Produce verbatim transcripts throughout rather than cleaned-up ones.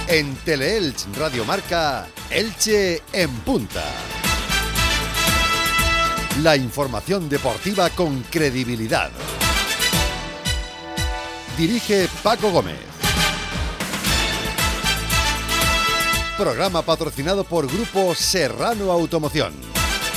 En Teleelch Radio Marca, Elche en punta. La información deportiva con credibilidad. Dirige Paco Gómez. Programa patrocinado por Grupo Serrano Automoción.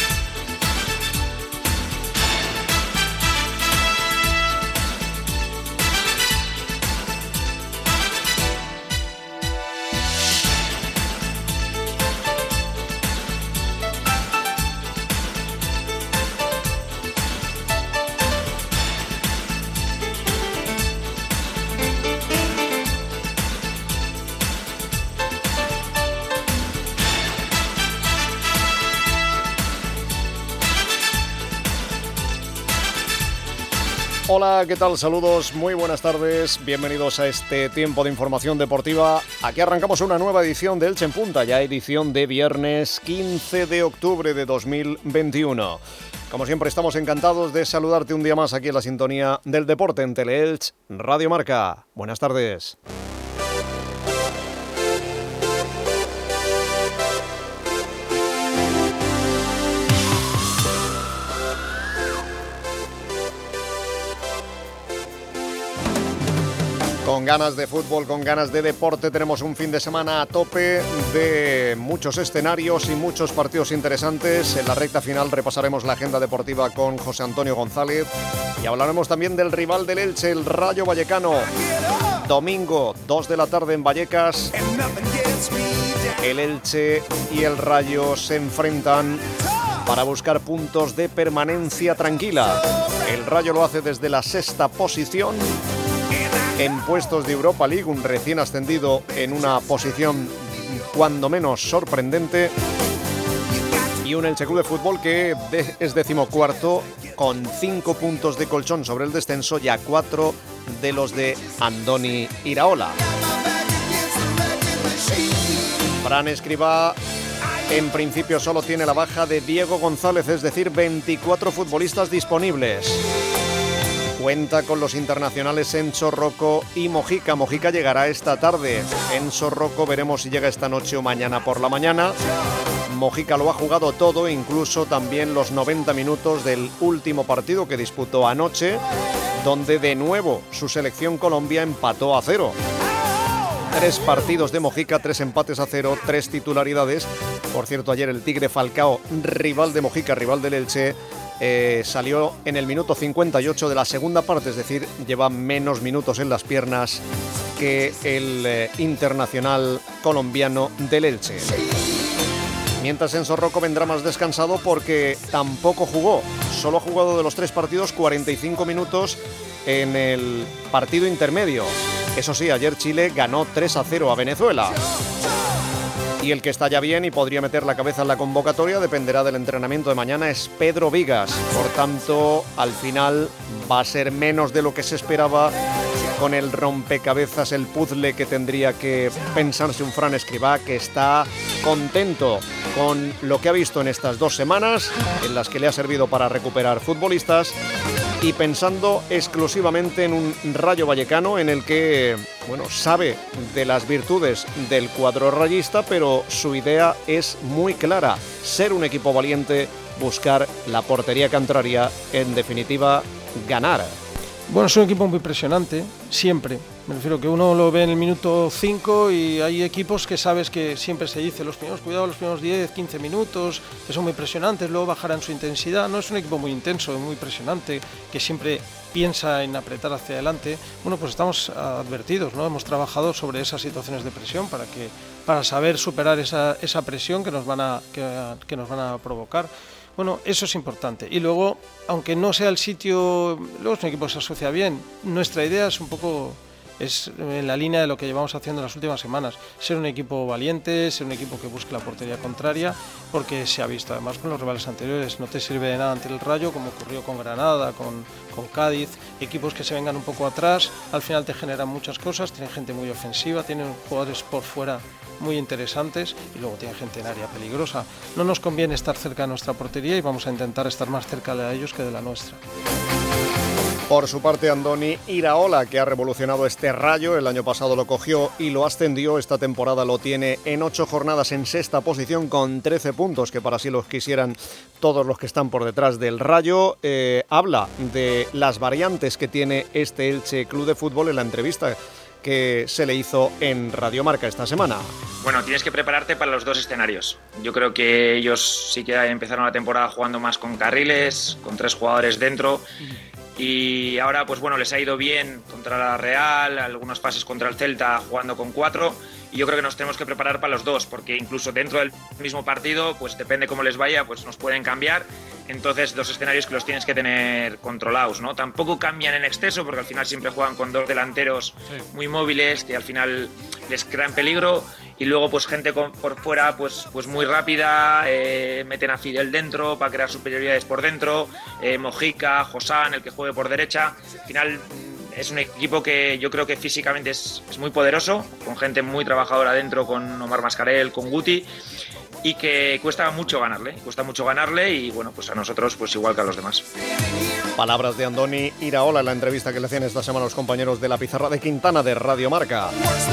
Hola, ¿qué tal? Saludos, muy buenas tardes, bienvenidos a este tiempo de información deportiva. Aquí arrancamos una nueva edición de Elche en Punta, ya edición de viernes quince de octubre de dos mil veintiuno. Como siempre, estamos encantados de saludarte un día más aquí en la sintonía del deporte en Teleelch Radio Marca. Buenas tardes. Con ganas de fútbol, con ganas de deporte, tenemos un fin de semana a tope de muchos escenarios y muchos partidos interesantes. En la recta final repasaremos la agenda deportiva con José Antonio González y hablaremos también del rival del Elche, el Rayo Vallecano. Domingo, dos de la tarde en Vallecas. El Elche y el Rayo se enfrentan para buscar puntos de permanencia tranquila. El Rayo lo hace desde la sexta posición. En puestos de Europa League, un recién ascendido en una posición cuando menos sorprendente, y un Elche Club de Fútbol que es decimocuarto con cinco puntos de colchón sobre el descenso y a cuatro de los de Andoni Iraola. Fran Escribá en principio solo tiene la baja de Diego González, es decir, veinticuatro futbolistas disponibles. Cuenta con los internacionales Enzo Rocco y Mojica. Mojica llegará esta tarde. Enzo Rocco veremos si llega esta noche o mañana por la mañana. Mojica lo ha jugado todo, incluso también los noventa minutos del último partido que disputó anoche, donde de nuevo su selección Colombia empató a cero. Tres partidos de Mojica, tres empates a cero, tres titularidades. Por cierto, ayer el Tigre Falcao, rival de Mojica, rival del Elche, Eh, salió en el minuto cincuenta y ocho de la segunda parte, es decir, lleva menos minutos en las piernas que el eh, internacional colombiano del Elche. Mientras Enzo Rocco vendrá más descansado porque tampoco jugó, solo ha jugado de los tres partidos cuarenta y cinco minutos en el partido intermedio. Eso sí, ayer Chile ganó tres a cero a Venezuela. Y el que está ya bien y podría meter la cabeza en la convocatoria dependerá del entrenamiento de mañana es Pedro Vigas. Por tanto, al final va a ser menos de lo que se esperaba con el rompecabezas, el puzzle que tendría que pensarse un Fran Escribá, que está contento con lo que ha visto en estas dos semanas, en las que le ha servido para recuperar futbolistas, y pensando exclusivamente en un Rayo Vallecano en el que, bueno, sabe de las virtudes del cuadro rayista, pero su idea es muy clara: ser un equipo valiente, buscar la portería contraria, en definitiva, ganar. Bueno, es un equipo muy impresionante, siempre. Me refiero que uno lo ve en el minuto cinco y hay equipos que sabes que siempre se dice los primeros, cuidado, los primeros diez, quince minutos, que son muy impresionantes, luego bajarán su intensidad. No es un equipo muy intenso, muy impresionante, que siempre piensa en apretar hacia adelante. Bueno, pues estamos advertidos, ¿no? Hemos trabajado sobre esas situaciones de presión para que para saber superar esa, esa presión que nos van a, que, que nos van a provocar. Bueno, eso es importante. Y luego, aunque no sea el sitio, luego es un equipo que se asocia bien. Nuestra idea es un poco, es en la línea de lo que llevamos haciendo en las últimas semanas. Ser un equipo valiente, ser un equipo que busque la portería contraria, porque se ha visto además con los rivales anteriores. No te sirve de nada ante el Rayo, como ocurrió con Granada, con, con Cádiz. Equipos que se vengan un poco atrás, al final te generan muchas cosas, tienen gente muy ofensiva, tienen jugadores por fuera muy interesantes y luego tiene gente en área peligrosa. No nos conviene estar cerca de nuestra portería y vamos a intentar estar más cerca de ellos que de la nuestra. Por su parte, Andoni Iraola, que ha revolucionado este Rayo, el año pasado lo cogió y lo ascendió, esta temporada lo tiene en ocho jornadas en sexta posición con trece puntos, que para sí los quisieran todos los que están por detrás del Rayo. Eh, habla de las variantes que tiene este Elche Club de Fútbol en la entrevista que se le hizo en Radio Marca esta semana. Bueno, tienes que prepararte para los dos escenarios. Yo creo que ellos sí que empezaron la temporada jugando más con carriles, con tres jugadores dentro, y ahora pues bueno, les ha ido bien contra la Real, algunos pases contra el Celta jugando con cuatro, y yo creo que nos tenemos que preparar para los dos, porque incluso dentro del mismo partido, pues depende cómo les vaya, pues nos pueden cambiar. Entonces, dos escenarios que los tienes que tener controlados, ¿no? Tampoco cambian en exceso, porque al final siempre juegan con dos delanteros sí. muy móviles, que al final les crean peligro, y luego pues gente con, por fuera pues, pues muy rápida, eh, meten a Fidel dentro para crear superioridades por dentro, eh, Mojica, Josán, el que juegue por derecha. Al final es un equipo que yo creo que físicamente es, es muy poderoso, con gente muy trabajadora dentro, con Omar Mascarell, con Guti, y que cuesta mucho ganarle, cuesta mucho ganarle y bueno, pues a nosotros pues igual que a los demás. Palabras de Andoni Iraola en la entrevista que le hacían esta semana los compañeros de la pizarra de Quintana de Radio Marca.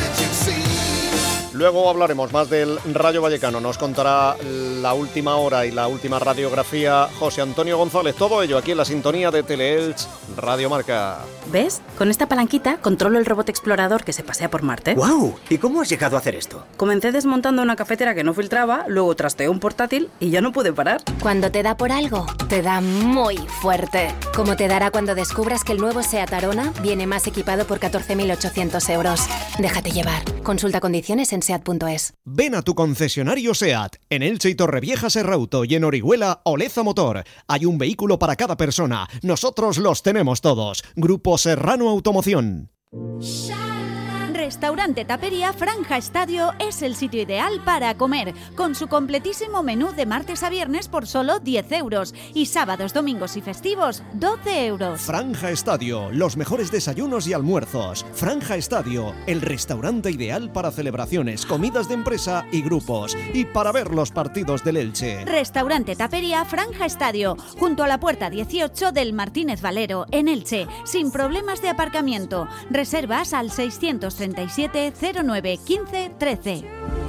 Luego hablaremos más del Rayo Vallecano, nos contará la última hora y la última radiografía José Antonio González, todo ello aquí en la sintonía de Teleelch Radio Marca. ¿Ves? Con esta palanquita controlo el robot explorador que se pasea por Marte. ¡Guau! ¿Y cómo has llegado a hacer esto? Comencé desmontando una cafetera que no filtraba, luego trasteé un portátil y ya no pude parar. Cuando te da por algo, te da muy fuerte. Como te dará cuando descubras que el nuevo SEAT Arona viene más equipado por catorce mil ochocientos euros. Déjate llevar. Consulta condiciones en seat punto es. Ven a tu concesionario SEAT, en Elche y Torrevieja Serrauto, y en Orihuela Oleza Motor. Hay un vehículo para cada persona. Nosotros los tenemos todos. Grupo Serrano Automoción. Restaurante Tapería Franja Estadio es el sitio ideal para comer, con su completísimo menú de martes a viernes por solo diez euros y sábados, domingos y festivos doce euros. Franja Estadio, los mejores desayunos y almuerzos. Franja Estadio, el restaurante ideal para celebraciones, comidas de empresa y grupos, y para ver los partidos del Elche. Restaurante Tapería Franja Estadio, junto a la puerta dieciocho del Martínez Valero, en Elche, sin problemas de aparcamiento. Reservas al seiscientos treinta y siete cero nueve quince trece.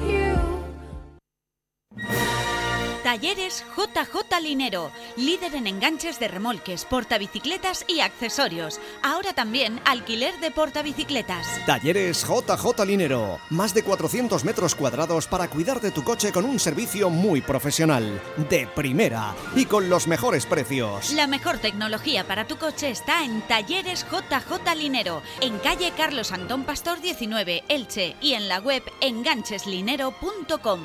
Talleres J J Linero, líder en enganches de remolques, portabicicletas y accesorios. Ahora también alquiler de portabicicletas. Talleres J J Linero, más de cuatrocientos metros cuadrados para cuidar de tu coche con un servicio muy profesional, de primera y con los mejores precios. La mejor tecnología para tu coche está en Talleres J J Linero, en calle Carlos Antón Pastor diecinueve, Elche, y en la web engancheslinero punto com.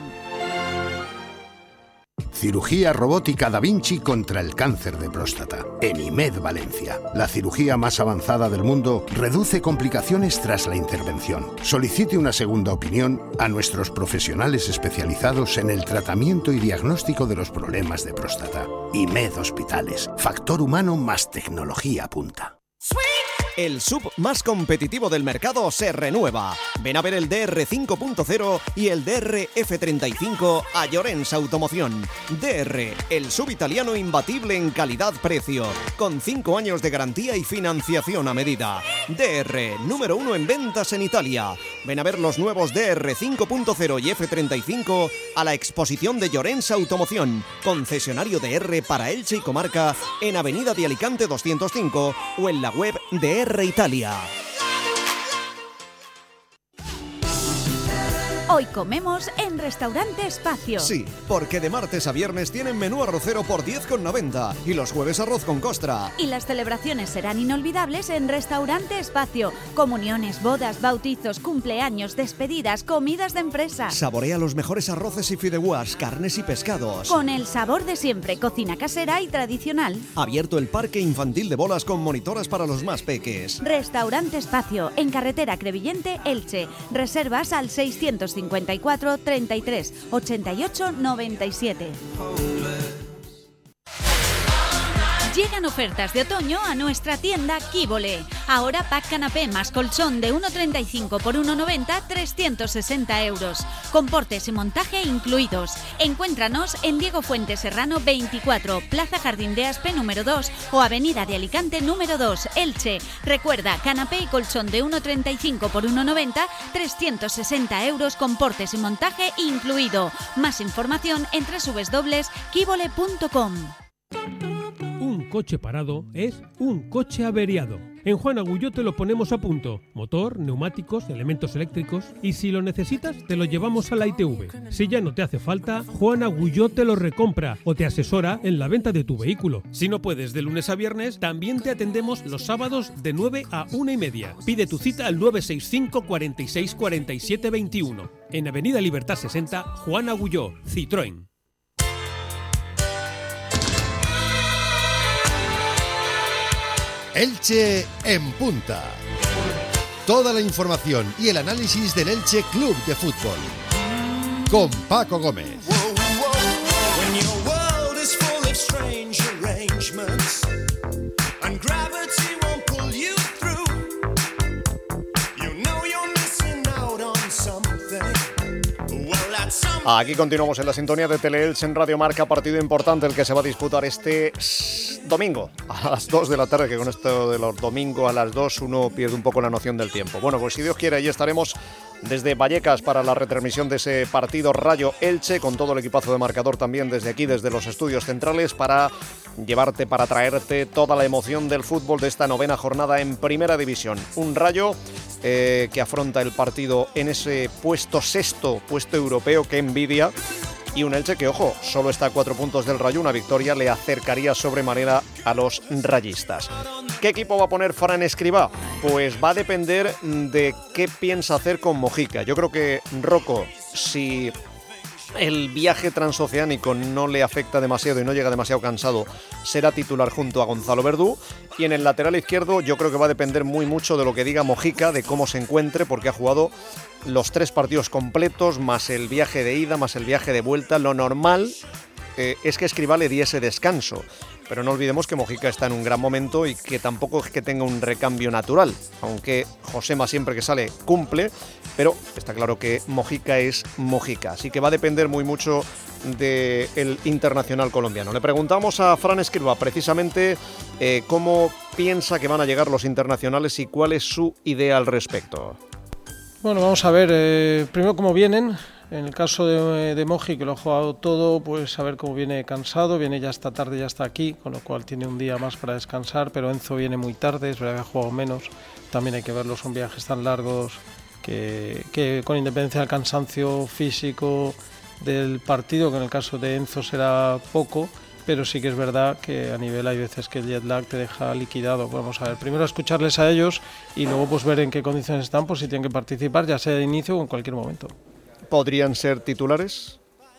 Cirugía robótica Da Vinci contra el cáncer de próstata. En IMED Valencia. La cirugía más avanzada del mundo reduce complicaciones tras la intervención. Solicite una segunda opinión a nuestros profesionales especializados en el tratamiento y diagnóstico de los problemas de próstata. IMED Hospitales. Factor humano más tecnología punta. El sub más competitivo del mercado se renueva. Ven a ver el D R cinco punto cero y el D R F treinta y cinco a Llorens Automoción. D R, el sub italiano imbatible en calidad-precio, con cinco años de garantía y financiación a medida. D R, número uno en ventas en Italia. Ven a ver los nuevos D R cinco punto cero y F treinta y cinco a la exposición de Llorens Automoción, concesionario D R para Elche y comarca, en Avenida de Alicante doscientos cinco o en la web de R Italia. Hoy comemos en Restaurante Espacio. Sí, porque de martes a viernes tienen menú arrocero por diez con noventa y los jueves arroz con costra. Y las celebraciones serán inolvidables en Restaurante Espacio. Comuniones, bodas, bautizos, cumpleaños, despedidas, comidas de empresa. Saborea los mejores arroces y fideuás, carnes y pescados. Con el sabor de siempre, cocina casera y tradicional. Abierto el parque infantil de bolas con monitoras para los más peques. Restaurante Espacio, en carretera Crevillente, Elche. Reservas al seiscientos cincuenta y cuatro treinta y tres ochenta y ocho noventa y siete. Llegan Llegan ofertas de otoño a nuestra tienda Quívole. Ahora pack canapé más colchón de uno treinta y cinco por uno noventa, trescientos sesenta euros. Con portes y montaje incluidos. Encuéntranos en Diego Fuentes Serrano veinticuatro, Plaza Jardín de Aspe número dos o Avenida de Alicante número dos, Elche. Recuerda, canapé y colchón de uno treinta y cinco por uno noventa, trescientos sesenta euros con portes y montaje incluido. Más información en doble u doble u doble u punto quívole punto com. Un coche parado es un coche averiado. En Juan Agulló te lo ponemos a punto. Motor, neumáticos, elementos eléctricos. Y si lo necesitas, te lo llevamos a la I T V. Si ya no te hace falta, Juan Agulló te lo recompra o te asesora en la venta de tu vehículo. Si no puedes de lunes a viernes, también te atendemos los sábados de nueve a una y media. Pide tu cita al nueve seis cinco, cuarenta y seis, cuarenta y siete veintiuno. En Avenida Libertad sesenta, Juan Agulló, Citroën. Elche en punta. Toda la información y el análisis del Elche Club de Fútbol. Con Paco Gómez. Aquí continuamos en la sintonía de Teleelch en Radio Marca, partido importante el que se va a disputar este domingo a las dos de la tarde, que con esto de los domingos a las dos uno pierde un poco la noción del tiempo. Bueno, pues si Dios quiere, ahí estaremos desde Vallecas para la retransmisión de ese partido Rayo Elche, con todo el equipazo de marcador también desde aquí, desde los estudios centrales, para llevarte, para traerte toda la emoción del fútbol de esta novena jornada en Primera División. Un Rayo eh, que afronta el partido en ese puesto sexto, puesto europeo, que envidia, y un Elche que, ojo, solo está a cuatro puntos del Rayo. Una victoria le acercaría sobremanera a los rayistas. ¿Qué equipo va a poner Fran Escribá? Pues va a depender de qué piensa hacer con Mojica. Yo creo que Rocco, si el viaje transoceánico no le afecta demasiado y no llega demasiado cansado, será titular junto a Gonzalo Verdú. Y en el lateral izquierdo yo creo que va a depender muy mucho de lo que diga Mojica, de cómo se encuentre, porque ha jugado los tres partidos completos, más el viaje de ida, más el viaje de vuelta. Lo normal eh, es que Escribá le diese descanso, pero no olvidemos que Mojica está en un gran momento y que tampoco es que tenga un recambio natural, aunque Josema siempre que sale cumple, pero está claro que Mojica es Mojica, así que va a depender muy mucho del internacional colombiano. Le preguntamos a Fran Escribá precisamente eh, cómo piensa que van a llegar los internacionales y cuál es su idea al respecto. Bueno, vamos a ver, eh, primero cómo vienen. En el caso de, de Moji, que lo ha jugado todo, pues a ver cómo viene cansado. Viene ya esta tarde, ya está aquí, con lo cual tiene un día más para descansar. Pero Enzo viene muy tarde, es verdad que ha jugado menos. También hay que verlo, son viajes tan largos que, que con independencia del cansancio físico del partido, que en el caso de Enzo será poco, pero sí que es verdad que a nivel hay veces que el jet lag te deja liquidado. Vamos a ver, primero escucharles a ellos y luego pues ver en qué condiciones están, pues si tienen que participar, ya sea de inicio o en cualquier momento. ¿Podrían ser titulares?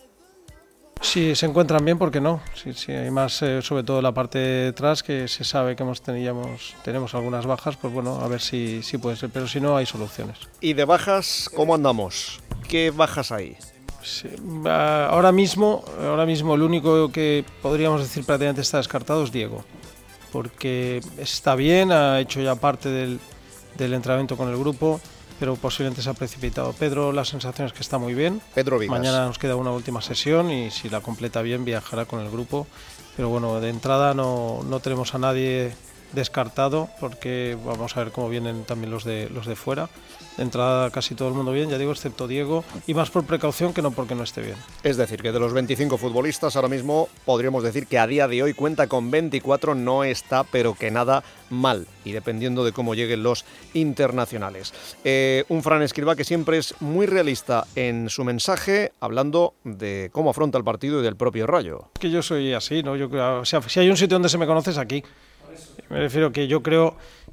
Si se encuentran bien, ¿por qué no? Sí, sí, hay más, eh, sobre todo la parte de detrás, que se sabe que hemos teníamos, tenemos algunas bajas, pues bueno, a ver si, si puede ser, pero si no hay soluciones. ¿Y de bajas cómo andamos? ¿Qué bajas hay? Sí, ahora mismo, ahora mismo el único que podríamos decir prácticamente está descartado es Diego, porque está bien, ha hecho ya parte del, del entrenamiento con el grupo, pero posiblemente se ha precipitado. Pedro, la sensación es que está muy bien. Pedro Vigas. Mañana nos queda una última sesión y si la completa bien viajará con el grupo, pero bueno, de entrada no, no tenemos a nadie descartado, porque vamos a ver cómo vienen también los de los de fuera. De entrada casi todo el mundo bien, ya digo, excepto Diego, y más por precaución que no porque no esté bien. Es decir, que de los veinticinco futbolistas ahora mismo podríamos decir que a día de hoy cuenta con veinticuatro, no está pero que nada mal, y dependiendo de cómo lleguen los internacionales. Eh, un Fran Escribá que siempre es muy realista en su mensaje, hablando de cómo afronta el partido y del propio Rayo. Que yo soy así, ¿no? Yo creo, o sea, si hay un sitio donde se me conoce es aquí. Me refiero que yo creo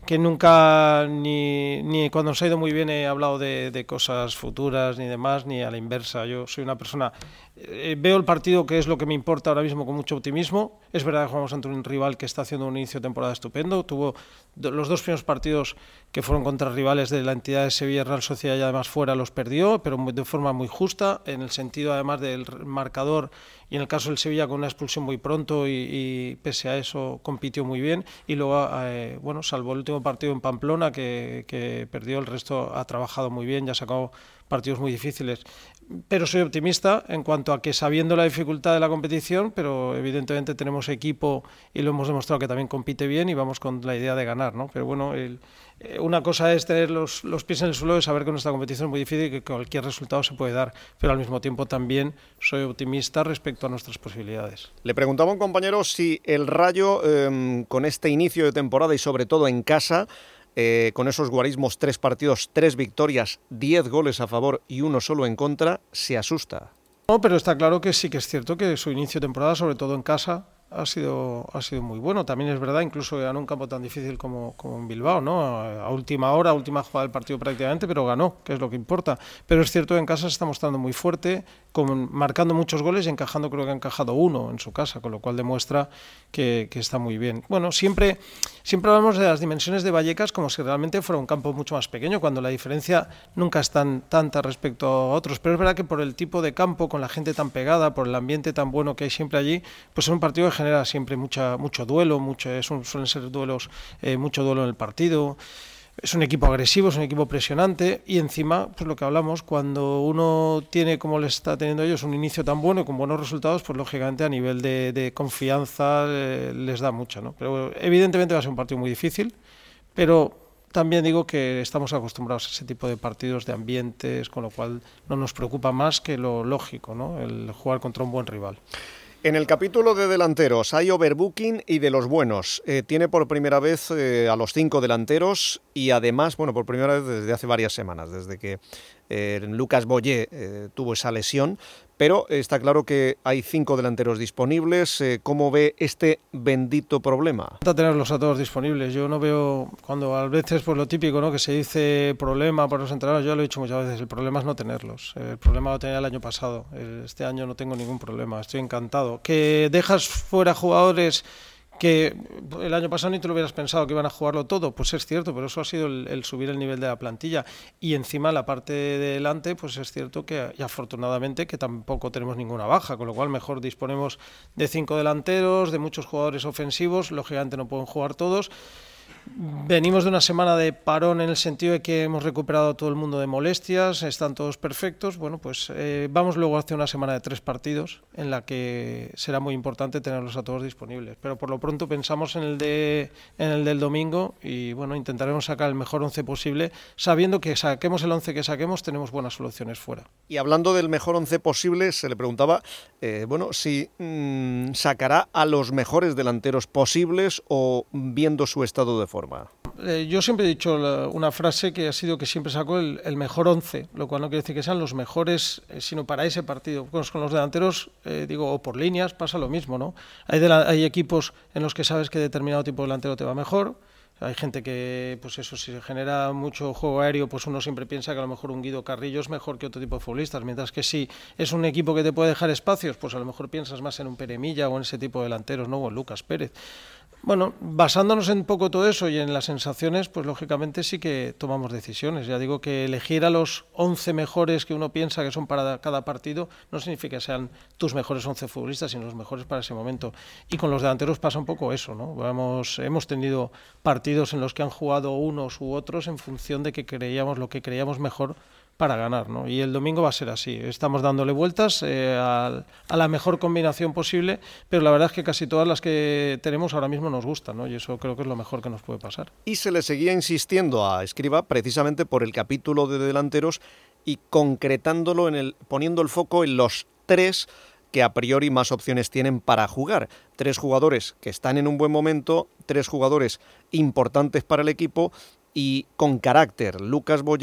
que nunca, ni, ni cuando nos ha ido muy bien he hablado de, de cosas futuras ni demás, ni a la inversa. Yo soy una persona, eh, veo el partido, que es lo que me importa ahora mismo, con mucho optimismo. Es verdad que jugamos ante un rival que está haciendo un inicio de temporada estupendo. Tuvo do, los dos primeros partidos que fueron contra rivales de la entidad de Sevilla, Real Sociedad, y además fuera los perdió, pero de forma muy justa, en el sentido además del marcador, y en el caso del Sevilla con una expulsión muy pronto, y, y pese a eso compitió muy bien. Y luego, eh, bueno, salvo el último partido en Pamplona que, que perdió, el resto ha trabajado muy bien, ya ha sacado partidos muy difíciles. Pero soy optimista en cuanto a que, sabiendo la dificultad de la competición, pero evidentemente tenemos equipo y lo hemos demostrado que también compite bien, y vamos con la idea de ganar, ¿no? Pero bueno, el, eh, una cosa es tener los, los pies en el suelo, de saber que nuestra competición es muy difícil y que cualquier resultado se puede dar, pero al mismo tiempo también soy optimista respecto a nuestras posibilidades. Le preguntaba a un compañero si el Rayo, eh, con este inicio de temporada y sobre todo en casa, Eh, con esos guarismos, tres partidos, tres victorias, diez goles a favor y uno solo en contra, se asusta. No, pero está claro que sí que es cierto que su inicio de temporada, sobre todo en casa, ha sido ha sido muy bueno. También es verdad, incluso en un campo tan difícil como, como en Bilbao, ¿no? A, a última hora, a última jugada del partido prácticamente, pero ganó, que es lo que importa. Pero es cierto que en casa se está mostrando muy fuerte, con, marcando muchos goles y encajando, creo que ha encajado uno en su casa, con lo cual demuestra que, que está muy bien. Bueno, siempre, siempre hablamos de las dimensiones de Vallecas como si realmente fuera un campo mucho más pequeño, cuando la diferencia nunca es tan tanta respecto a otros. Pero es verdad que por el tipo de campo, con la gente tan pegada, por el ambiente tan bueno que hay siempre allí, pues es un partido que genera siempre mucha mucho duelo, mucho, es un, suelen ser duelos, eh, mucho duelo en el partido. Es un equipo agresivo, es un equipo presionante, y encima, pues lo que hablamos, cuando uno tiene, como les está teniendo ellos, un inicio tan bueno y con buenos resultados, pues lógicamente a nivel de, de confianza eh, les da mucho, ¿no? Pero evidentemente va a ser un partido muy difícil, pero también digo que estamos acostumbrados a ese tipo de partidos, de ambientes, con lo cual no nos preocupa más que lo lógico, ¿no? El jugar contra un buen rival. En el capítulo de delanteros hay overbooking y de los buenos. Eh, tiene por primera vez eh, a los cinco delanteros, y además, bueno, por primera vez desde hace varias semanas, desde que eh, Lucas Boyé eh, tuvo esa lesión, pero está claro que hay cinco delanteros disponibles. Eh, ¿Cómo ve este bendito problema? Falta tenerlos a todos disponibles. Yo no veo, cuando a veces pues lo típico, ¿no?, que se dice problema para los entrenadores, yo lo he dicho muchas veces, el problema es no tenerlos. El problema lo tenía el año pasado, este año no tengo ningún problema, estoy encantado. Que dejas fuera jugadores que el año pasado ni te lo hubieras pensado que iban a jugarlo todo, pues es cierto, pero eso ha sido el, el subir el nivel de la plantilla, y encima la parte de delante, pues es cierto que, y afortunadamente, que tampoco tenemos ninguna baja, con lo cual mejor disponemos de cinco delanteros, de muchos jugadores ofensivos, lógicamente no pueden jugar todos. Venimos de una semana de parón, en el sentido de que hemos recuperado a todo el mundo de molestias, están todos perfectos. Bueno, pues eh, vamos luego hacia una semana de tres partidos en la que será muy importante tenerlos a todos disponibles, pero por lo pronto pensamos en el de en el del domingo, y bueno, intentaremos sacar el mejor once posible, sabiendo que saquemos el once que saquemos tenemos buenas soluciones fuera. Y hablando del mejor once posible, se le preguntaba eh, bueno, si mmm, sacará a los mejores delanteros posibles, o viendo su estado de forma. Eh, yo siempre he dicho la, una frase que ha sido que siempre saco el, el mejor once, lo cual no quiere decir que sean los mejores, eh, sino para ese partido. Pues con los delanteros, eh, digo, o por líneas pasa lo mismo, ¿no? Hay, de la, hay equipos en los que sabes que determinado tipo de delantero te va mejor. Hay gente que, pues eso, si se genera mucho juego aéreo, pues uno siempre piensa que a lo mejor un Guido Carrillo es mejor que otro tipo de futbolistas, mientras que si es un equipo que te puede dejar espacios, pues a lo mejor piensas más en un Pere Milla o en ese tipo de delanteros, ¿no? O en Lucas Pérez. Bueno, basándonos en poco todo eso y en las sensaciones, pues lógicamente sí que tomamos decisiones. Ya digo que elegir a los once mejores que uno piensa que son para cada partido no significa que sean tus mejores once futbolistas, sino los mejores para ese momento. Y con los delanteros pasa un poco eso, ¿no? Vamos, hemos tenido partidos en los que han jugado unos u otros en función de que creíamos lo que creíamos mejor para ganar, ¿no? Y el domingo va a ser así. Estamos dándole vueltas eh, a, a la mejor combinación posible, pero la verdad es que casi todas las que tenemos ahora mismo nos gustan, ¿no? Y eso creo que es lo mejor que nos puede pasar. Y se le seguía insistiendo a Escribá precisamente por el capítulo de delanteros, y concretándolo en el, poniendo el foco en los tres que a priori más opciones tienen para jugar. Tres jugadores que están en un buen momento, tres jugadores importantes para el equipo y con carácter: Lucas Boyé,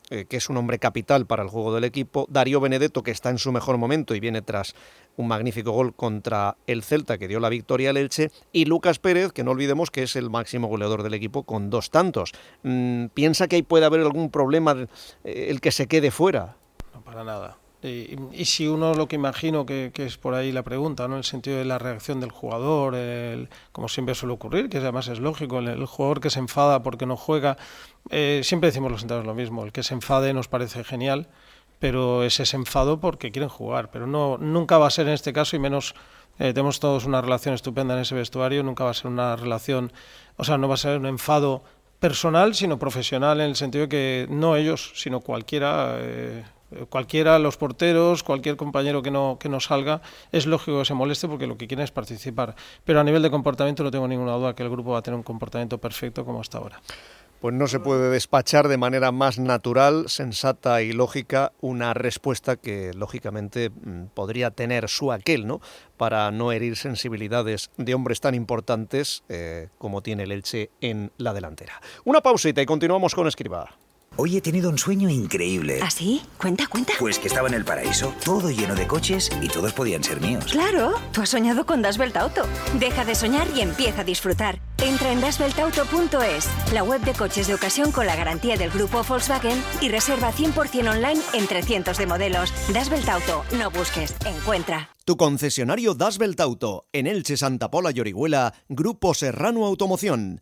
eh, que es un hombre capital para el juego del equipo, Darío Benedetto, que está en su mejor momento y viene tras un magnífico gol contra el Celta que dio la victoria al Elche, y Lucas Pérez, que no olvidemos que es el máximo goleador del equipo con dos tantos. Mm, ¿Piensa que ahí puede haber algún problema eh, el que se quede fuera? No, para nada. Y, y si uno, lo que imagino que, que es por ahí la pregunta, ¿no? En el sentido de la reacción del jugador, el, como siempre suele ocurrir, que además es lógico, el, el jugador que se enfada porque no juega, eh, siempre decimos los entrenadores lo mismo, el que se enfade nos parece genial, pero es ese enfado porque quieren jugar, pero no nunca va a ser en este caso, y menos eh, tenemos todos una relación estupenda en ese vestuario, nunca va a ser una relación, o sea, no va a ser un enfado personal, sino profesional, en el sentido de que no ellos, sino cualquiera, eh, cualquiera, los porteros, cualquier compañero que no, que no salga, es lógico que se moleste porque lo que quieren es participar, pero a nivel de comportamiento no tengo ninguna duda que el grupo va a tener un comportamiento perfecto como hasta ahora. Pues no se puede despachar de manera más natural, sensata y lógica una respuesta que lógicamente podría tener su aquel, ¿no?, para no herir sensibilidades de hombres tan importantes eh, como tiene el Elche en la delantera. Una pausita y continuamos con Escribá. Hoy he tenido un sueño increíble. ¿Ah, sí? Cuenta, cuenta. Pues que estaba en el paraíso, todo lleno de coches y todos podían ser míos. Claro, tú has soñado con Das Welt Auto. Deja de soñar y empieza a disfrutar. Entra en das welt auto punto es, la web de coches de ocasión con la garantía del grupo Volkswagen, y reserva cien por ciento online entre cientos de modelos. Das Welt Auto, no busques, encuentra. Tu concesionario Das Welt Auto, en Elche, Santa Pola y Orihuela, Grupo Serrano Automoción.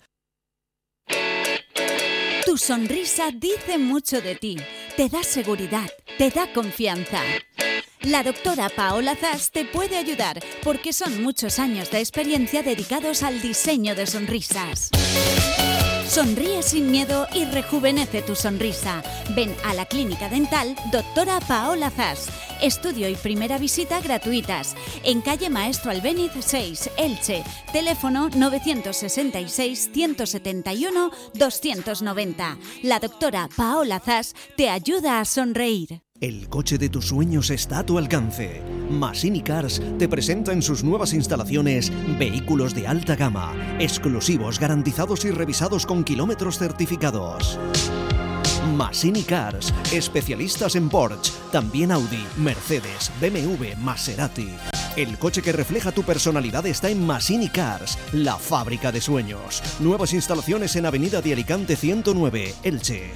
Tu sonrisa dice mucho de ti, te da seguridad, te da confianza. La doctora Paola Zas te puede ayudar porque son muchos años de experiencia dedicados al diseño de sonrisas. Sonríe sin miedo y rejuvenece tu sonrisa. Ven a la clínica dental Doctora Paola Zas. Estudio y primera visita gratuitas. En calle Maestro Albéniz seis, Elche. Teléfono nueve seis seis, uno siete uno, dos nueve cero. La doctora Paola Zas te ayuda a sonreír. El coche de tus sueños está a tu alcance. Masini Cars te presenta en sus nuevas instalaciones vehículos de alta gama, exclusivos, garantizados y revisados con kilómetros certificados. Masini Cars, especialistas en Porsche, también Audi, Mercedes, B M W, Maserati. El coche que refleja tu personalidad está en Masini Cars, la fábrica de sueños. Nuevas instalaciones en Avenida de Alicante ciento nueve, Elche.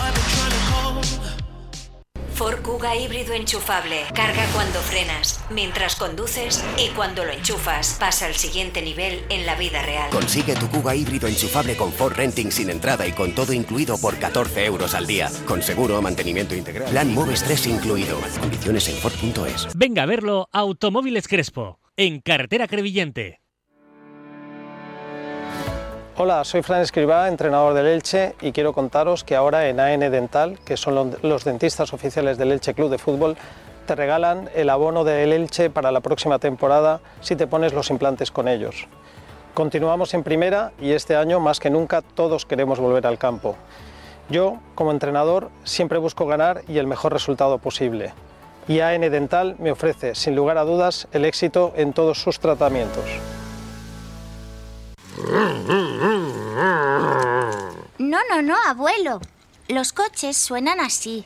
Ford Kuga híbrido enchufable. Carga cuando frenas, mientras conduces y cuando lo enchufas. Pasa al siguiente nivel en la vida real. Consigue tu Kuga híbrido enchufable con Ford Renting sin entrada y con todo incluido por catorce euros al día. Con seguro, mantenimiento integral. Plan Moves tres incluido. Condiciones en Ford punto es. Venga a verlo Automóviles Crespo, en Carretera Crevillente. Hola, soy Fran Escribá, entrenador del Elche, y quiero contaros que ahora en A N Dental, que son los dentistas oficiales del Elche Club de Fútbol, te regalan el abono del Elche para la próxima temporada si te pones los implantes con ellos. Continuamos en primera y este año más que nunca todos queremos volver al campo. Yo, como entrenador, siempre busco ganar y el mejor resultado posible. Y A N Dental me ofrece, sin lugar a dudas, el éxito en todos sus tratamientos. No, no, no, abuelo. Los coches suenan así.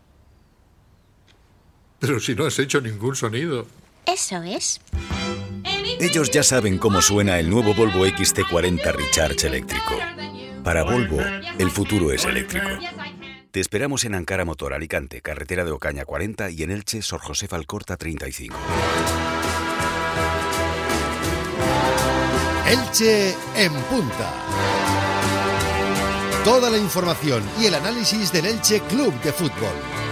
Pero si no has hecho ningún sonido. Eso es. Ellos ya saben cómo suena el nuevo Volvo X C cuarenta Recharge eléctrico. Para Volvo, el futuro es eléctrico. Te esperamos en Ankara Motor, Alicante, carretera de Ocaña cuarenta, y en Elche, Sor José Alcorta treinta y cinco. Elche en punta. Toda la información y el análisis del Elche Club de Fútbol.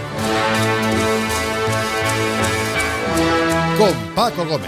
Con Paco Gómez.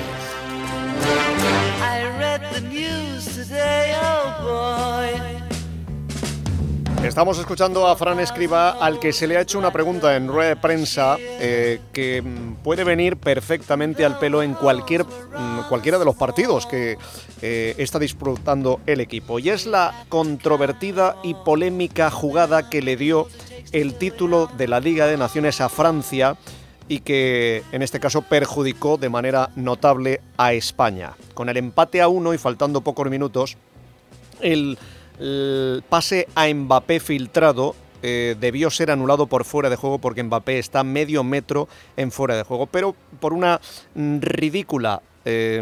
Estamos escuchando a Fran Escribá, al que se le ha hecho una pregunta en rueda de prensa eh, que puede venir perfectamente al pelo en cualquier, cualquiera de los partidos que eh, está disputando el equipo. Y es la controvertida y polémica jugada que le dio el título de la Liga de Naciones a Francia y que en este caso perjudicó de manera notable a España. Con el empate a uno y faltando pocos minutos, el... El pase a Mbappé filtrado eh, debió ser anulado por fuera de juego porque Mbappé está medio metro en fuera de juego, pero por una mm, ridícula eh,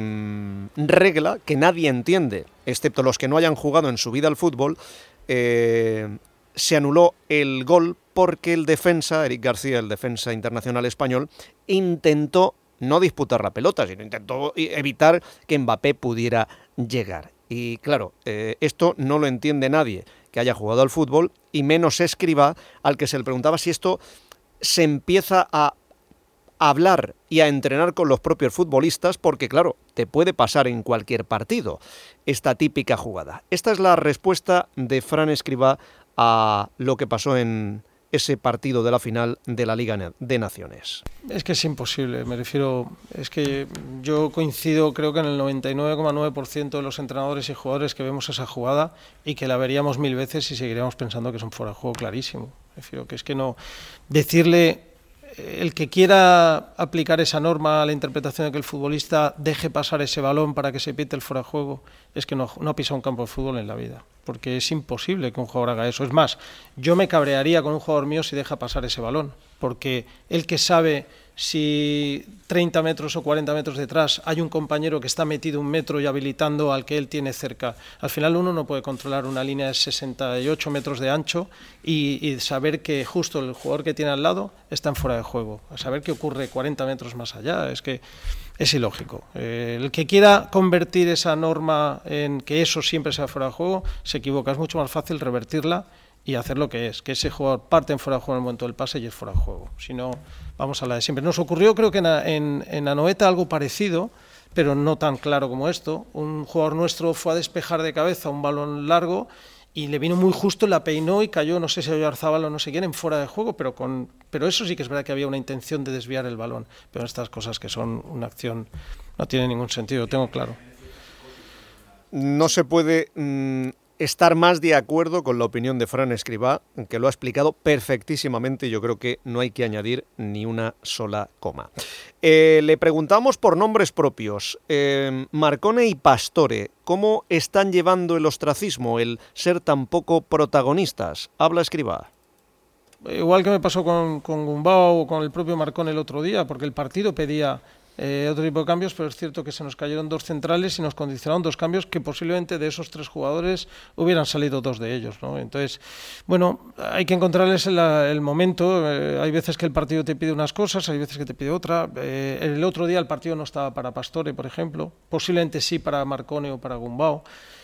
regla que nadie entiende, excepto los que no hayan jugado en su vida al fútbol, eh, se anuló el gol porque el defensa, Eric García, el defensa internacional español, intentó no disputar la pelota, sino intentó evitar que Mbappé pudiera llegar. Y claro, eh, esto no lo entiende nadie que haya jugado al fútbol, y menos Escribá, al que se le preguntaba si esto se empieza a hablar y a entrenar con los propios futbolistas, porque claro, te puede pasar en cualquier partido esta típica jugada. Esta es la respuesta de Fran Escribá a lo que pasó en ese partido de la final de la Liga de Naciones. Es que es imposible, me refiero, es que yo coincido creo que en el noventa y nueve coma nueve por ciento de los entrenadores y jugadores que vemos esa jugada y que la veríamos mil veces y seguiríamos pensando que es un fuera de juego clarísimo. Me refiero que es que no, decirle, el que quiera aplicar esa norma a la interpretación de que el futbolista deje pasar ese balón para que se pite el fuera de juego, es que no, no ha pisado un campo de fútbol en la vida, porque es imposible que un jugador haga eso. Es más, yo me cabrearía con un jugador mío si deja pasar ese balón, porque el que sabe si treinta metros o cuarenta metros detrás hay un compañero que está metido un metro y habilitando al que él tiene cerca. Al final uno no puede controlar una línea de sesenta y ocho metros de ancho y, y saber que justo el jugador que tiene al lado está en fuera de juego. A saber qué ocurre cuarenta metros más allá, es que es ilógico. Eh, el que quiera convertir esa norma en que eso siempre sea fuera de juego, se equivoca. Es mucho más fácil revertirla y hacer lo que es, que ese jugador parte en fuera de juego en el momento del pase y es fuera de juego. Si no, vamos a la de siempre. Nos ocurrió creo que en, en, en Anoeta algo parecido, pero no tan claro como esto. Un jugador nuestro fue a despejar de cabeza un balón largo y le vino muy justo, la peinó y cayó, no sé si Oyarzábal o no sé quién, en fuera de juego, pero con pero eso sí que es verdad que había una intención de desviar el balón. Pero estas cosas que son una acción no tienen ningún sentido, lo tengo claro. No se puede mmm, estar más de acuerdo con la opinión de Fran Escribá, que lo ha explicado perfectísimamente. Yo creo que no hay que añadir ni una sola coma. Eh, le preguntamos por nombres propios. Eh, Marcone y Pastore, ¿cómo están llevando el ostracismo, el ser tan poco protagonistas? Habla Escribá. Igual que me pasó con, con Gumbau o con el propio Marcone el otro día, porque el partido pedía Eh, otro tipo de cambios, pero es cierto que se nos cayeron dos centrales y nos condicionaron dos cambios que posiblemente de esos tres jugadores hubieran salido dos de ellos, ¿no? Entonces, bueno, hay que encontrarles el, el momento. Eh, hay veces que el partido te pide unas cosas, hay veces que te pide otra. Eh, el otro día el partido no estaba para Pastore, por ejemplo, posiblemente sí para Marcone o para Gumbau.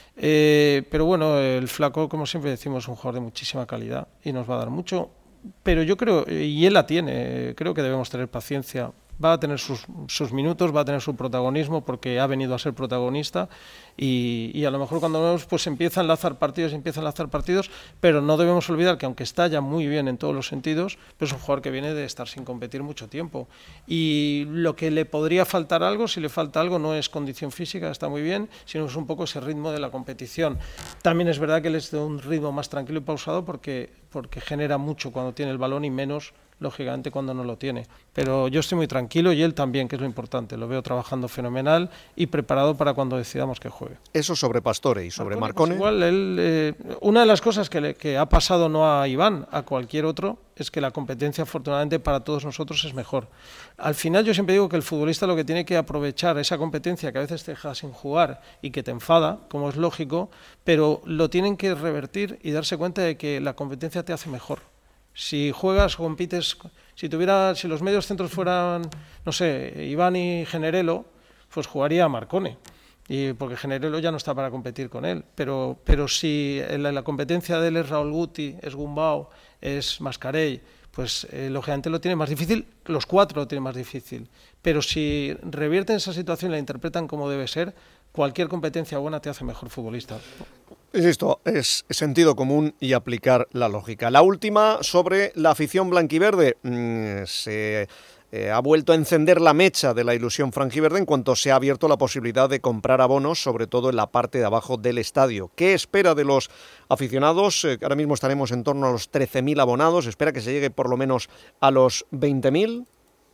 Eh, pero bueno, el Flaco, como siempre decimos, es un jugador de muchísima calidad y nos va a dar mucho. Pero yo creo, y él la tiene, creo que debemos tener paciencia. Va a tener sus, sus minutos, va a tener su protagonismo porque ha venido a ser protagonista y, y a lo mejor cuando vemos pues empieza a enlazar partidos, empieza a enlazar partidos, pero no debemos olvidar que aunque está ya muy bien en todos los sentidos, pues es un jugador que viene de estar sin competir mucho tiempo y lo que le podría faltar algo, si le falta algo, no es condición física, está muy bien, sino es un poco ese ritmo de la competición. También es verdad que él es de un ritmo más tranquilo y pausado porque, porque genera mucho cuando tiene el balón y menos lógicamente cuando no lo tiene, pero yo estoy muy tranquilo y él también, que es lo importante, lo veo trabajando fenomenal y preparado para cuando decidamos que juegue. Eso sobre Pastore y sobre Marcone. Pues igual, él, eh, una de las cosas que, le, que ha pasado no a Iván, a cualquier otro, es que la competencia afortunadamente para todos nosotros es mejor. Al final yo siempre digo que el futbolista lo que tiene que aprovechar esa competencia que a veces te deja sin jugar y que te enfada, como es lógico, pero lo tienen que revertir y darse cuenta de que la competencia te hace mejor. Si juegas o compites, si tuviera, si los medios centros fueran, no sé, Iván y Generelo, pues jugaría a Marcone, y porque Generelo ya no está para competir con él. Pero, pero si la, la competencia de él es Raúl Guti, es Gumbau, es Mascarell, pues eh, lógicamente lo tiene más difícil, los cuatro lo tienen más difícil. Pero si revierten esa situación y la interpretan como debe ser, cualquier competencia buena te hace mejor futbolista. Esto es sentido común y aplicar la lógica. La última sobre la afición blanquiverde. Mm, se eh, ha vuelto a encender la mecha de la ilusión franjiverde en cuanto se ha abierto la posibilidad de comprar abonos, sobre todo en la parte de abajo del estadio. ¿Qué espera de los aficionados? Eh, ahora mismo estaremos en torno a los trece mil abonados. ¿Espera que se llegue por lo menos a los veinte mil?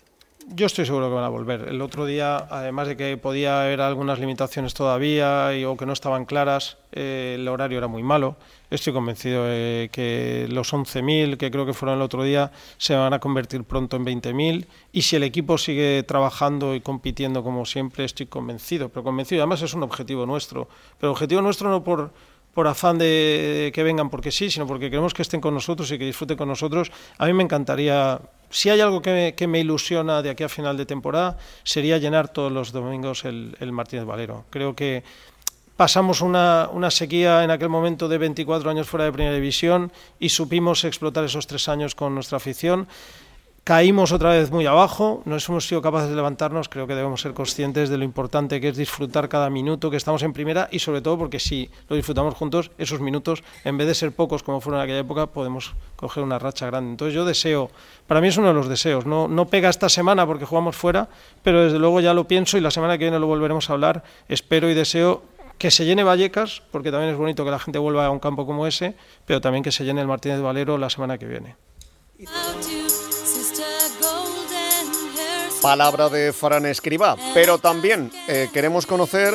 yo estoy seguro que van a volver. El otro día, además de que podía haber algunas limitaciones todavía y, o que no estaban claras, eh, el horario era muy malo. Estoy convencido de que los once mil, que creo que fueron el otro día, se van a convertir pronto en veinte mil. Y si el equipo sigue trabajando y compitiendo como siempre, estoy convencido. Pero convencido, además es un objetivo nuestro. Pero objetivo nuestro no por... por afán de que vengan porque sí, sino porque queremos que estén con nosotros y que disfruten con nosotros. A mí me encantaría, si hay algo que me, que me ilusiona de aquí a final de temporada, sería llenar todos los domingos el, el Martínez Valero. Creo que pasamos una, una sequía en aquel momento de veinticuatro años fuera de Primera División y supimos explotar esos tres años con nuestra afición. Caímos otra vez muy abajo, no hemos sido capaces de levantarnos. Creo que debemos ser conscientes de lo importante que es disfrutar cada minuto que estamos en primera y sobre todo porque si lo disfrutamos juntos, esos minutos, en vez de ser pocos como fueron en aquella época, podemos coger una racha grande. Entonces yo deseo, para mí es uno de los deseos, no, no pega esta semana porque jugamos fuera, pero desde luego ya lo pienso y la semana que viene lo volveremos a hablar. Espero y deseo que se llene Vallecas, porque también es bonito que la gente vuelva a un campo como ese, pero también que se llene el Martínez Valero la semana que viene. Palabra de Fran Escribá, pero también eh, queremos conocer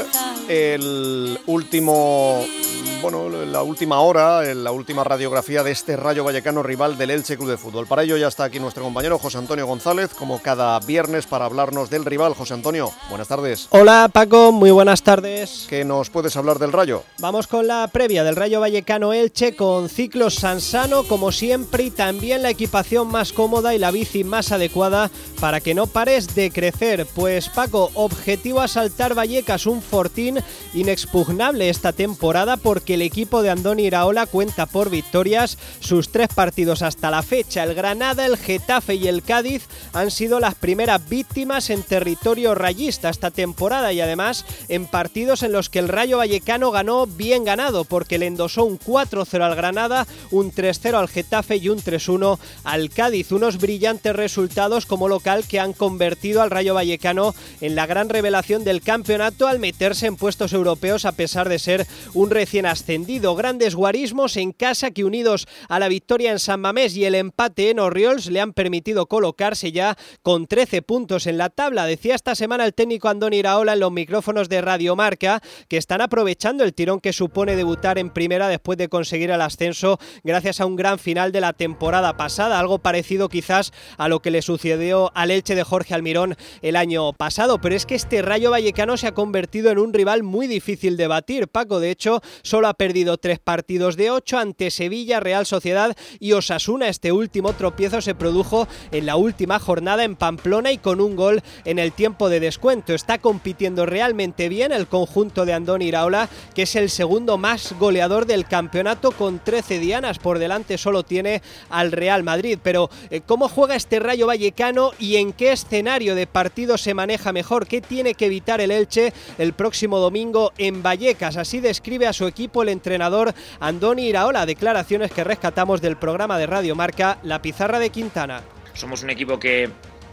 el último, bueno, la última hora, la última radiografía de este Rayo Vallecano rival del Elche Club de Fútbol. Para ello ya está aquí nuestro compañero José Antonio González, como cada viernes, para hablarnos del rival. José Antonio, buenas tardes. Hola Paco, muy buenas tardes. ¿Qué nos puedes hablar del Rayo? Vamos con la previa del Rayo Vallecano Elche, con ciclos Sansano como siempre, y también la equipación más cómoda y la bici más adecuada para que no pares de crecer. Pues Paco, objetivo asaltar Vallecas, un fortín inexpugnable esta temporada, porque el equipo de Andoni Iraola cuenta por victorias. Sus tres partidos hasta la fecha, el Granada, el Getafe y el Cádiz, han sido las primeras víctimas en territorio rayista esta temporada, y además en partidos en los que el Rayo Vallecano ganó bien ganado, porque le endosó un cuatro cero al Granada, un tres cero al Getafe y un tres uno al Cádiz. Unos brillantes resultados como local que han convertido al Rayo Vallecano en la gran revelación del campeonato al meterse en puestos europeos a pesar de ser un recién ascendido. Grandes guarismos en casa que, unidos a la victoria en San Mamés y el empate en Orriols, le han permitido colocarse ya con trece puntos en la tabla. Decía esta semana el técnico Andoni Iraola en los micrófonos de Radio Marca que están aprovechando el tirón que supone debutar en primera después de conseguir el ascenso gracias a un gran final de la temporada pasada, algo parecido quizás a lo que le sucedió al Elche de Jorge Almirón el año pasado. Pero es que este Rayo Vallecano se ha convertido en un rival muy difícil de batir, Paco. De hecho, solo ha perdido tres partidos de ocho ante Sevilla, Real Sociedad y Osasuna. Este último tropiezo se produjo en la última jornada en Pamplona y con un gol en el tiempo de descuento. Está compitiendo realmente bien el conjunto de Andoni Iraola, que es el segundo más goleador del campeonato con trece dianas. Por delante solo tiene al Real Madrid. Pero ¿cómo juega este Rayo Vallecano y en qué escenario de partido se maneja mejor? ¿Qué tiene que evitar el Elche el próximo domingo en Vallecas? Así describe a su equipo el entrenador Andoni Iraola. Declaraciones que rescatamos del programa de Radio Marca La Pizarra de Quintana. Somos un equipo que,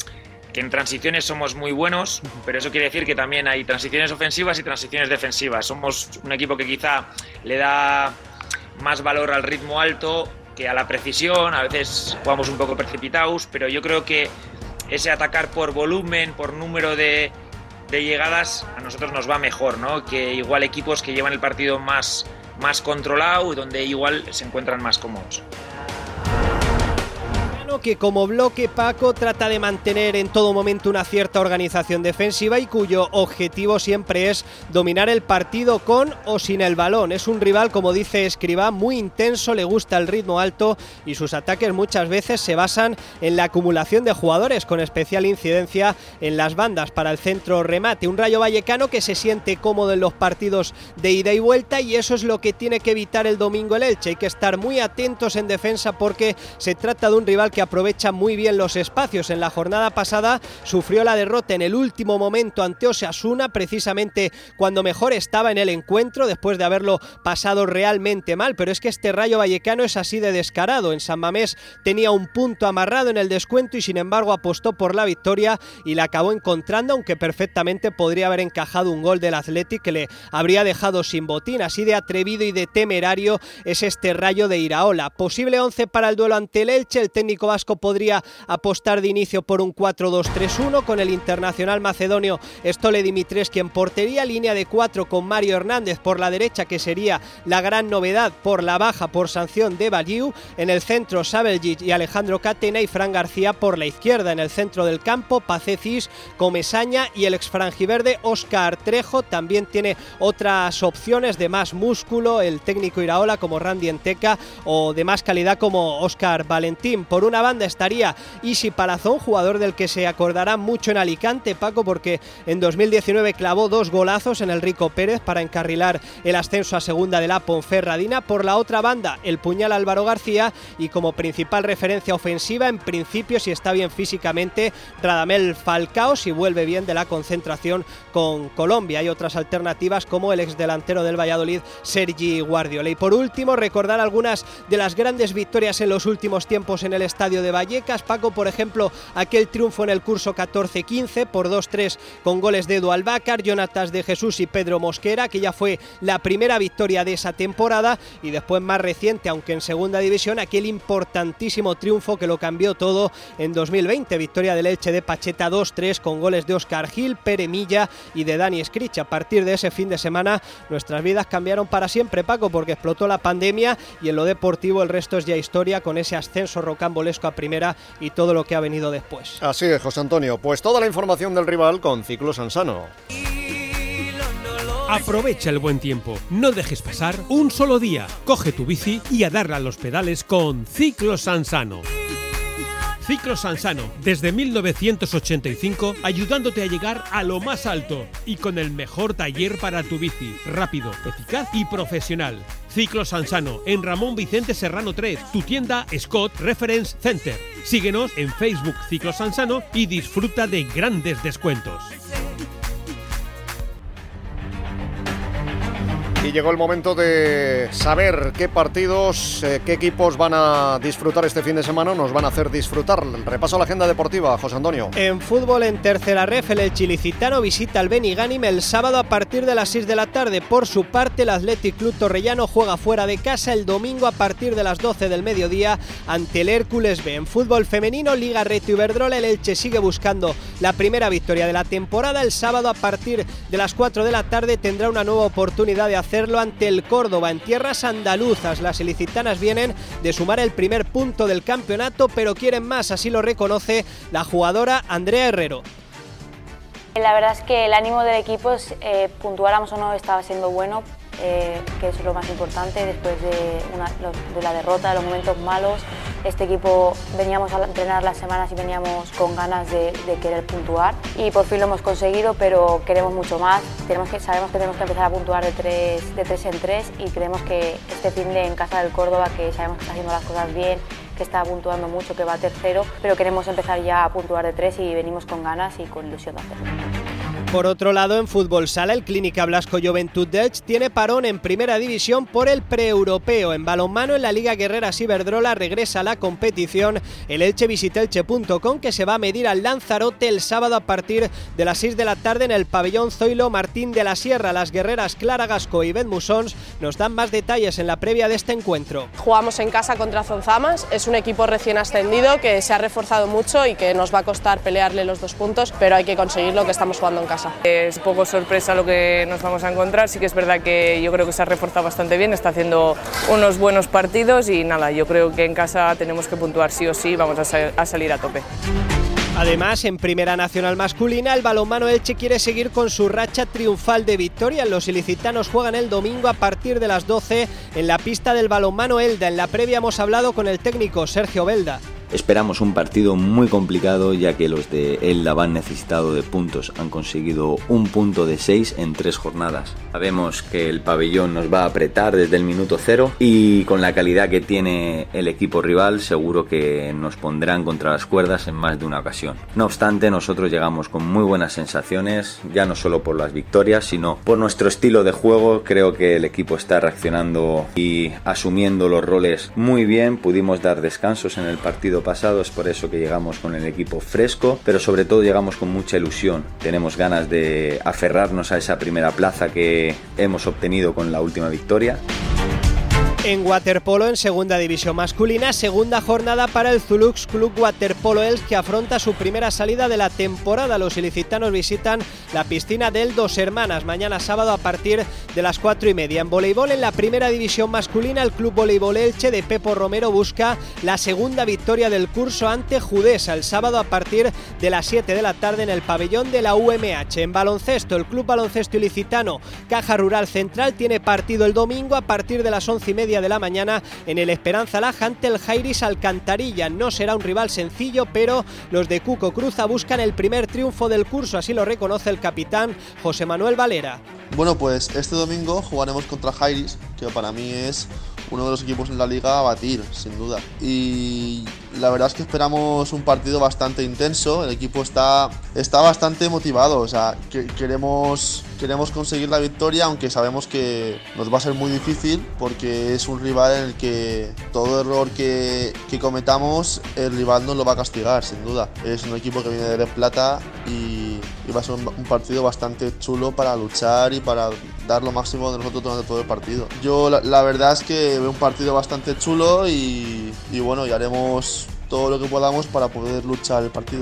que en transiciones somos muy buenos, pero eso quiere decir que también hay transiciones ofensivas y transiciones defensivas. Somos un equipo que quizá le da más valor al ritmo alto que a la precisión. A veces jugamos un poco precipitados, pero yo creo que ese atacar por volumen, por número de, de llegadas, a nosotros nos va mejor, ¿no? Que igual equipos que llevan el partido más, más controlado y donde igual se encuentran más cómodos. Que como bloque, Paco, trata de mantener en todo momento una cierta organización defensiva y cuyo objetivo siempre es dominar el partido con o sin el balón. Es un rival, como dice Escribá, muy intenso, le gusta el ritmo alto y sus ataques muchas veces se basan en la acumulación de jugadores, con especial incidencia en las bandas para el centro remate. Un Rayo Vallecano que se siente cómodo en los partidos de ida y vuelta, y eso es lo que tiene que evitar el domingo el Elche. Hay que estar muy atentos en defensa porque se trata de un rival que aprovecha muy bien los espacios. En la jornada pasada sufrió la derrota en el último momento ante Osasuna, precisamente cuando mejor estaba en el encuentro, después de haberlo pasado realmente mal. Pero es que este Rayo Vallecano es así de descarado. En San Mamés tenía un punto amarrado en el descuento y sin embargo apostó por la victoria y la acabó encontrando, aunque perfectamente podría haber encajado un gol del Athletic que le habría dejado sin botín. Así de atrevido y de temerario es este Rayo de Iraola. Posible once para el duelo ante el Elche. El técnico vasco podría apostar de inicio por un cuatro dos tres uno con el internacional macedonio Stole Dimitrescu en portería, línea de cuatro con Mario Hernández por la derecha, que sería la gran novedad por la baja por sanción de Baliu. En el centro Sabeljic y Alejandro Catena, y Fran García por la izquierda. En el centro del campo Pacecis, Comesaña y el exfrangiverde Óscar Trejo. También tiene otras opciones de más músculo el técnico Iraola, como Randy Enteca, o de más calidad como Óscar Valentín. Por una banda estaría Isi Palazón, jugador del que se acordará mucho en Alicante, Paco, porque en dos mil diecinueve clavó dos golazos en el Rico Pérez para encarrilar el ascenso a segunda de la Ponferradina. Por la otra banda, el puñal Álvaro García, y como principal referencia ofensiva, en principio, si está bien físicamente, Radamel Falcao, si vuelve bien de la concentración con Colombia. Hay otras alternativas como el exdelantero del Valladolid, Sergi Guardiola. Y por último, recordar algunas de las grandes victorias en los últimos tiempos en el estadio de Vallecas. Paco, por ejemplo, aquel triunfo en el curso catorce quince por dos tres con goles de Edu Albácar, Jonatas de Jesús y Pedro Mosquera, que ya fue la primera victoria de esa temporada. Y después, más reciente, aunque en segunda división, aquel importantísimo triunfo que lo cambió todo en dos mil veinte, victoria del Elche de Pacheta dos tres con goles de Óscar Gil, Pere Milla y de Dani Scrich. A partir de ese fin de semana nuestras vidas cambiaron para siempre, Paco, porque explotó la pandemia y en lo deportivo el resto es ya historia, con ese ascenso rocambolesco a primera y todo lo que ha venido después. Así es, José Antonio, pues toda la información del rival con Ciclo Sansano. Aprovecha el buen tiempo, no dejes pasar un solo día. Coge tu bici y a darle a los pedales con Ciclo Sansano. Ciclo Sansano, desde mil novecientos ochenta y cinco, ayudándote a llegar a lo más alto y con el mejor taller para tu bici, rápido, eficaz y profesional. Ciclo Sansano, en Ramón Vicente Serrano tres, tu tienda Scott Reference Center. Síguenos en Facebook Ciclo Sansano y disfruta de grandes descuentos. Y llegó el momento de saber qué partidos, eh, qué equipos van a disfrutar este fin de semana, nos van a hacer disfrutar. Repaso a la agenda deportiva, José Antonio. En fútbol, en tercera ref, el Chilicitano visita al Benigànim el sábado a partir de las seis de la tarde. Por su parte, el Athletic Club Torrellano juega fuera de casa el domingo a partir de las doce del mediodía ante el Hércules B. En fútbol femenino, Liga Reto Iberdrola, el Elche sigue buscando la primera victoria de la temporada. El sábado a partir de las cuatro de la tarde tendrá una nueva oportunidad de hacer hacerlo ante el Córdoba en tierras andaluzas. Las ilicitanas vienen de sumar el primer punto del campeonato, pero quieren más, así lo reconoce la jugadora Andrea Herrero. La verdad es que el ánimo del equipo, es, eh, puntuáramos o no, estaba siendo bueno, eh, que eso es lo más importante. Después de, una, de la derrota, de los momentos malos, este equipo veníamos a entrenar las semanas y veníamos con ganas de, de querer puntuar, y por fin lo hemos conseguido, pero queremos mucho más. Tenemos que, sabemos que tenemos que empezar a puntuar de tres, de tres en tres, y creemos que este fin de en casa del Córdoba, que sabemos que está haciendo las cosas bien, que está puntuando mucho, que va tercero, pero queremos empezar ya a puntuar de tres y venimos con ganas y con ilusión de hacerlo. Por otro lado, en fútbol sala, el Clínica Blasco Joventut d'Elx tiene parón en primera división por el preeuropeo. En balonmano, en la Liga Guerreras Iberdrola regresa a la competición el Elche Visitelche punto com, que se va a medir al Lanzarote el sábado a partir de las seis de la tarde en el pabellón Zoilo Martín de la Sierra. Las guerreras Clara Gasco y Ben Musons nos dan más detalles en la previa de este encuentro. Jugamos en casa contra Zonzamas, es un equipo recién ascendido que se ha reforzado mucho y que nos va a costar pelearle los dos puntos, pero hay que conseguirlo, que estamos jugando en casa. Es un poco sorpresa lo que nos vamos a encontrar, sí que es verdad que yo creo que se ha reforzado bastante bien, está haciendo unos buenos partidos y nada, yo creo que en casa tenemos que puntuar sí o sí, vamos a, sal- a salir a tope. Además, en Primera Nacional masculina, el balonmano Elche quiere seguir con su racha triunfal de victoria. Los ilicitanos juegan el domingo a partir de las doce en la pista del balonmano Elda. En la previa hemos hablado con el técnico Sergio Belda. Esperamos un partido muy complicado, ya que los de Elda van necesitados de puntos. Han conseguido un punto de seis en tres jornadas. Sabemos que el pabellón nos va a apretar desde el minuto cero y con la calidad que tiene el equipo rival seguro que nos pondrán contra las cuerdas en más de una ocasión. No obstante, nosotros llegamos con muy buenas sensaciones, ya no solo por las victorias, sino por nuestro estilo de juego. Creo que el equipo está reaccionando y asumiendo los roles muy bien. Pudimos dar descansos en el partido pasado, es por eso que llegamos con el equipo fresco, pero sobre todo llegamos con mucha ilusión. Tenemos ganas de aferrarnos a esa primera plaza que hemos obtenido con la última victoria. En waterpolo, en segunda división masculina, segunda jornada para el Zulux Club Waterpolo Elche, que afronta su primera salida de la temporada. Los ilicitanos visitan la piscina del Dos Hermanas mañana sábado a partir de las cuatro y media. En voleibol, en la primera división masculina, el Club Voleibol Elche de Pepo Romero busca la segunda victoria del curso ante Judesa el sábado a partir de las siete de la tarde en el pabellón de la U M H. En baloncesto, el Club Baloncesto Ilicitano Caja Rural Central tiene partido el domingo a partir de las once y media de la mañana en el Esperanza Laja ante el Jairis Alcantarilla. No será un rival sencillo, pero los de Cuco Cruza buscan el primer triunfo del curso, así lo reconoce el capitán José Manuel Valera. Bueno, pues este domingo jugaremos contra Jairis, que para mí es uno de los equipos en la liga a batir, sin duda. Y la verdad es que esperamos un partido bastante intenso. El equipo está, está bastante motivado, o sea, que queremos, queremos conseguir la victoria, aunque sabemos que nos va a ser muy difícil porque es un rival en el que todo error que, que cometamos, el rival nos lo va a castigar, sin duda. Es un equipo que viene de Plata y, y va a ser un, un partido bastante chulo para luchar y para dar lo máximo de nosotros durante todo el partido. Yo la, la verdad es que veo un partido bastante chulo y, y bueno, y haremos todo lo que podamos para poder luchar el partido.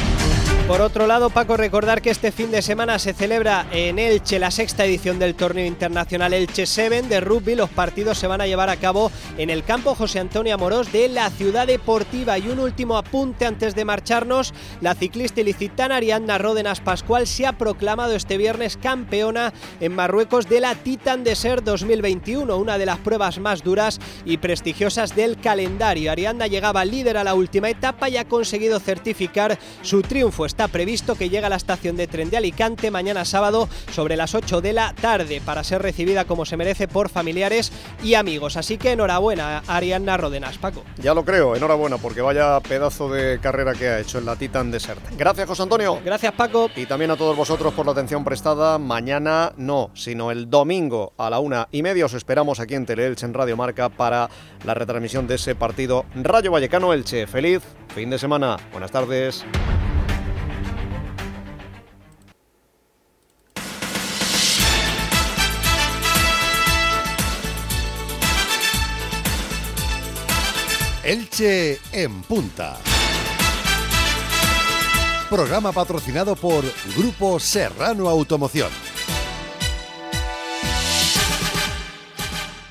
Por otro lado, Paco, recordar que este fin de semana se celebra en Elche la sexta edición del torneo internacional Elche siete de rugby. Los partidos se van a llevar a cabo en el campo José Antonio Amorós de la Ciudad Deportiva. Y un último apunte antes de marcharnos: la ciclista ilicitana Ariadna Ródenas Pascual se ha proclamado este viernes campeona en Marruecos de la Titan Desert dos mil veintiuno, una de las pruebas más duras y prestigiosas del calendario. Ariadna llegaba líder a la última etapa y ha conseguido certificar su triunfo. Está previsto que llegue a la estación de tren de Alicante mañana sábado sobre las ocho de la tarde para ser recibida como se merece por familiares y amigos. Así que enhorabuena a Ariadna Ródenas, Paco. Ya lo creo, enhorabuena, porque vaya pedazo de carrera que ha hecho en la Titan Desert. Gracias, José Antonio. Gracias, Paco. Y también a todos vosotros por la atención prestada. Mañana no, sino el domingo a la una y media os esperamos aquí en Teleelche, en Radio Marca, para la retransmisión de ese partido Rayo Vallecano-Elche. Feliz fin de semana. Buenas tardes. Elche en Punta. Programa patrocinado por Grupo Serrano Automoción.